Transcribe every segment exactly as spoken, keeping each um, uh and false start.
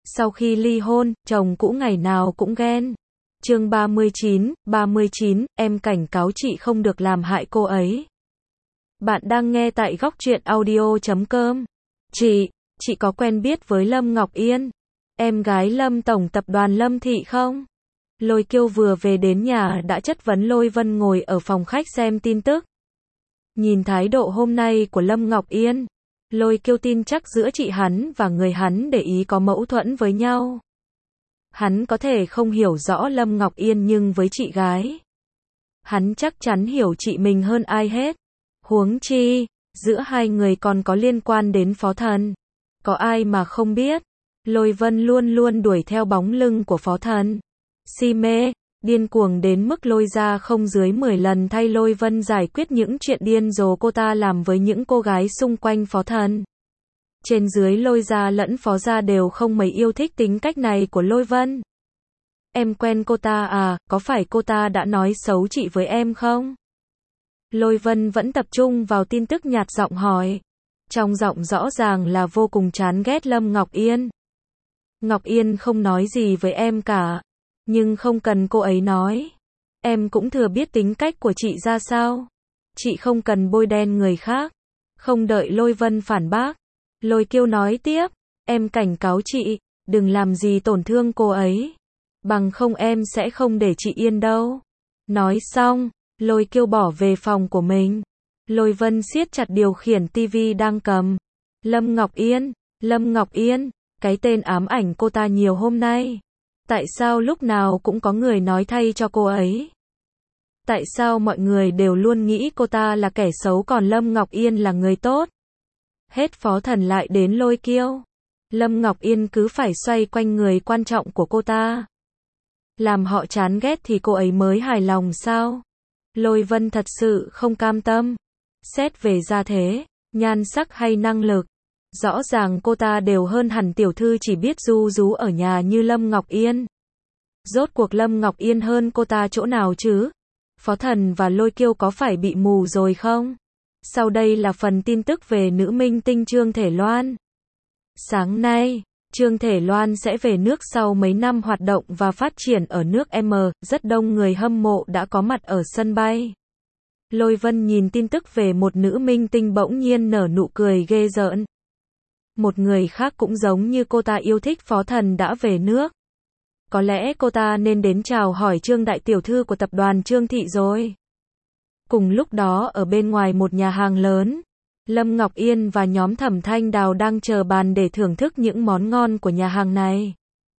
Sau khi ly hôn, chồng cũ ngày nào cũng ghen. Chương ba mươi chín, ba mươi chín, em cảnh cáo chị không được làm hại cô ấy. Bạn đang nghe tại góc truyện audio chấm com. Chị, chị có quen biết với Lâm Ngọc Yên, em gái Lâm Tổng tập đoàn Lâm Thị không? Lôi Kiêu vừa về đến nhà đã chất vấn Lôi Vân ngồi ở phòng khách xem tin tức. Nhìn thái độ hôm nay của Lâm Ngọc Yên, Lôi Kiêu tin chắc giữa chị hắn và người hắn để ý có mâu thuẫn với nhau. Hắn có thể không hiểu rõ Lâm Ngọc Yên nhưng với chị gái, hắn chắc chắn hiểu chị mình hơn ai hết. Huống chi, giữa hai người còn có liên quan đến Phó Thần. Có ai mà không biết, Lôi Vân luôn luôn đuổi theo bóng lưng của Phó Thần. Si mê, điên cuồng đến mức lôi ra không dưới mười lần thay Lôi Vân giải quyết những chuyện điên rồ cô ta làm với những cô gái xung quanh Phó Thần. Trên dưới Lôi gia lẫn Phó gia đều không mấy yêu thích tính cách này của Lôi Vân. Em quen cô ta à, có phải cô ta đã nói xấu chị với em không? Lôi Vân vẫn tập trung vào tin tức nhạt giọng hỏi. Trong giọng rõ ràng là vô cùng chán ghét Lâm Ngọc Yên. Ngọc Yên không nói gì với em cả, nhưng không cần cô ấy nói. Em cũng thừa biết tính cách của chị ra sao. Chị không cần bôi đen người khác. Không đợi Lôi Vân phản bác, Lôi Kiêu nói tiếp, em cảnh cáo chị, đừng làm gì tổn thương cô ấy. Bằng không em sẽ không để chị yên đâu. Nói xong, Lôi Kiêu bỏ về phòng của mình. Lôi Vân siết chặt điều khiển tivi đang cầm. Lâm Ngọc Yên, Lâm Ngọc Yên, cái tên ám ảnh cô ta nhiều hôm nay. Tại sao lúc nào cũng có người nói thay cho cô ấy? Tại sao mọi người đều luôn nghĩ cô ta là kẻ xấu còn Lâm Ngọc Yên là người tốt? Hết Phó Thần lại đến Lôi Kiêu. Lâm Ngọc Yên cứ phải xoay quanh người quan trọng của cô ta. Làm họ chán ghét thì cô ấy mới hài lòng sao? Lôi Vân thật sự không cam tâm. Xét về gia thế, nhan sắc hay năng lực, rõ ràng cô ta đều hơn hẳn tiểu thư chỉ biết ru rú ở nhà như Lâm Ngọc Yên. Rốt cuộc Lâm Ngọc Yên hơn cô ta chỗ nào chứ? Phó Thần và Lôi Kiêu có phải bị mù rồi không? Sau đây là phần tin tức về nữ minh tinh Trương Thể Loan. Sáng nay, Trương Thể Loan sẽ về nước sau mấy năm hoạt động và phát triển ở nước M, rất đông người hâm mộ đã có mặt ở sân bay. Lôi Vân nhìn tin tức về một nữ minh tinh bỗng nhiên nở nụ cười ghê rợn. Một người khác cũng giống như cô ta yêu thích Phó Thần đã về nước. Có lẽ cô ta nên đến chào hỏi Trương đại tiểu thư của tập đoàn Trương Thị rồi. Cùng lúc đó ở bên ngoài một nhà hàng lớn, Lâm Ngọc Yên và nhóm Thẩm Thanh Đào đang chờ bàn để thưởng thức những món ngon của nhà hàng này.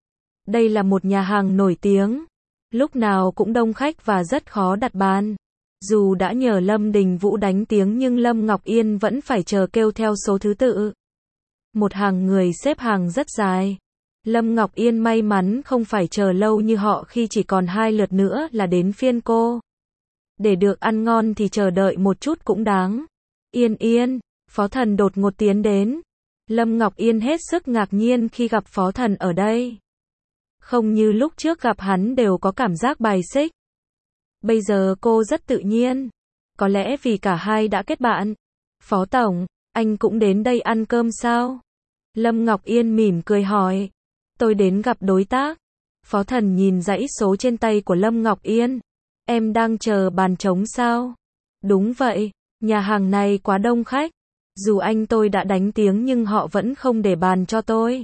Đây là một nhà hàng nổi tiếng, lúc nào cũng đông khách và rất khó đặt bàn. Dù đã nhờ Lâm Đình Vũ đánh tiếng nhưng Lâm Ngọc Yên vẫn phải chờ kêu theo số thứ tự. Một hàng người xếp hàng rất dài. Lâm Ngọc Yên may mắn không phải chờ lâu như họ khi chỉ còn hai lượt nữa là đến phiên cô. Để được ăn ngon thì chờ đợi một chút cũng đáng. Yên Yên, Phó Thần đột ngột tiến đến. Lâm Ngọc Yên hết sức ngạc nhiên khi gặp Phó Thần ở đây. Không như lúc trước gặp hắn đều có cảm giác bài xích. Bây giờ cô rất tự nhiên. Có lẽ vì cả hai đã kết bạn. Phó Tổng, anh cũng đến đây ăn cơm sao? Lâm Ngọc Yên mỉm cười hỏi. Tôi đến gặp đối tác. Phó Thần nhìn dãy số trên tay của Lâm Ngọc Yên. Em đang chờ bàn trống sao? Đúng vậy, nhà hàng này quá đông khách. Dù anh tôi đã đánh tiếng nhưng họ vẫn không để bàn cho tôi.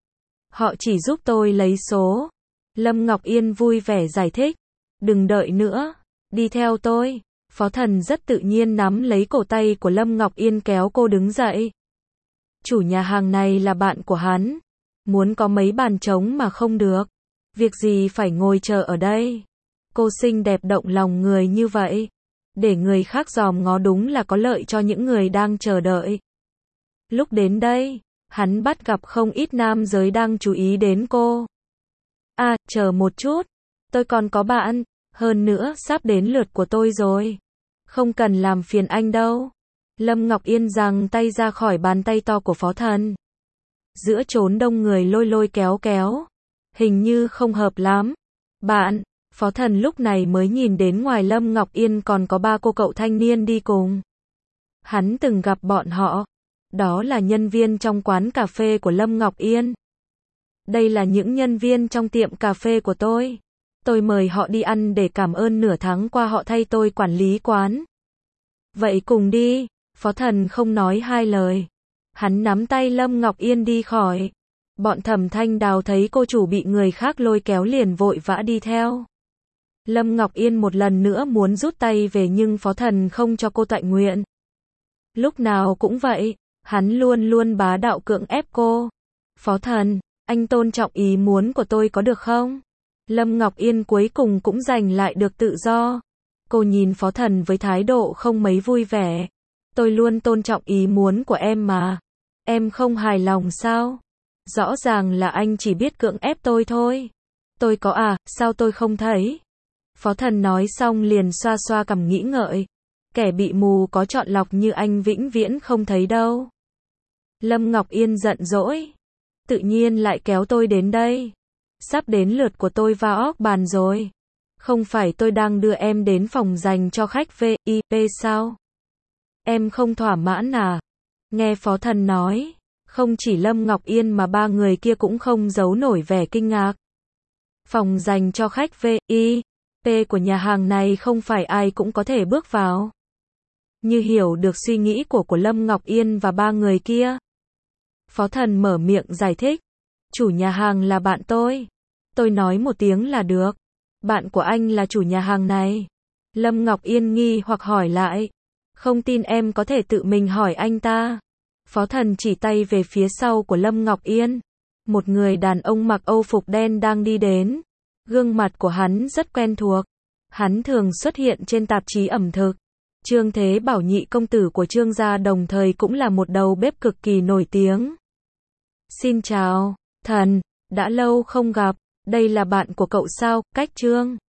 Họ chỉ giúp tôi lấy số. Lâm Ngọc Yên vui vẻ giải thích. Đừng đợi nữa, đi theo tôi. Phó Thần rất tự nhiên nắm lấy cổ tay của Lâm Ngọc Yên kéo cô đứng dậy. Chủ nhà hàng này là bạn của hắn. Muốn có mấy bàn trống mà không được. Việc gì phải ngồi chờ ở đây. Cô xinh đẹp động lòng người như vậy. Để người khác dòm ngó đúng là có lợi cho những người đang chờ đợi. Lúc đến đây, hắn bắt gặp không ít nam giới đang chú ý đến cô. À, chờ một chút. Tôi còn có bạn. Hơn nữa, sắp đến lượt của tôi rồi. Không cần làm phiền anh đâu. Lâm Ngọc Yên giằng tay ra khỏi bàn tay to của Phó Thần. Giữa chốn đông người lôi lôi kéo kéo. Hình như không hợp lắm. Bạn, Phó Thần lúc này mới nhìn đến ngoài Lâm Ngọc Yên còn có ba cô cậu thanh niên đi cùng. Hắn từng gặp bọn họ. Đó là nhân viên trong quán cà phê của Lâm Ngọc Yên. Đây là những nhân viên trong tiệm cà phê của tôi. Tôi mời họ đi ăn để cảm ơn nửa tháng qua họ thay tôi quản lý quán. Vậy cùng đi. Phó Thần không nói hai lời. Hắn nắm tay Lâm Ngọc Yên đi khỏi. Bọn Thẩm Thanh Đào thấy cô chủ bị người khác lôi kéo liền vội vã đi theo. Lâm Ngọc Yên một lần nữa muốn rút tay về nhưng Phó Thần không cho cô tọa nguyện. Lúc nào cũng vậy, hắn luôn luôn bá đạo cưỡng ép cô. Phó Thần, anh tôn trọng ý muốn của tôi có được không? Lâm Ngọc Yên cuối cùng cũng giành lại được tự do. Cô nhìn Phó Thần với thái độ không mấy vui vẻ. Tôi luôn tôn trọng ý muốn của em mà. Em không hài lòng sao? Rõ ràng là anh chỉ biết cưỡng ép tôi thôi. Tôi có à, sao tôi không thấy? Phó Thần nói xong liền xoa xoa cằm nghĩ ngợi. Kẻ bị mù có chọn lọc như anh vĩnh viễn không thấy đâu. Lâm Ngọc Yên giận dỗi. Tự nhiên lại kéo tôi đến đây. Sắp đến lượt của tôi vào bàn rồi. Không phải tôi đang đưa em đến phòng dành cho khách vi ai pi sao? Em không thỏa mãn à? Nghe Phó Thần nói, không chỉ Lâm Ngọc Yên mà ba người kia cũng không giấu nổi vẻ kinh ngạc. Phòng dành cho khách vi ai pi của nhà hàng này không phải ai cũng có thể bước vào. Như hiểu được suy nghĩ của của Lâm Ngọc Yên và ba người kia. Phó Thần mở miệng giải thích. Chủ nhà hàng là bạn tôi. Tôi nói một tiếng là được. Bạn của anh là chủ nhà hàng này. Lâm Ngọc Yên nghi hoặc hỏi lại. Không tin em có thể tự mình hỏi anh ta. Phó Thần chỉ tay về phía sau của Lâm Ngọc Yên. Một người đàn ông mặc âu phục đen đang đi đến. Gương mặt của hắn rất quen thuộc. Hắn thường xuất hiện trên tạp chí ẩm thực. Trương Thế Bảo nhị công tử của Trương gia đồng thời cũng là một đầu bếp cực kỳ nổi tiếng. Xin chào, Thần, đã lâu không gặp, đây là bạn của cậu sao, Cách Trương.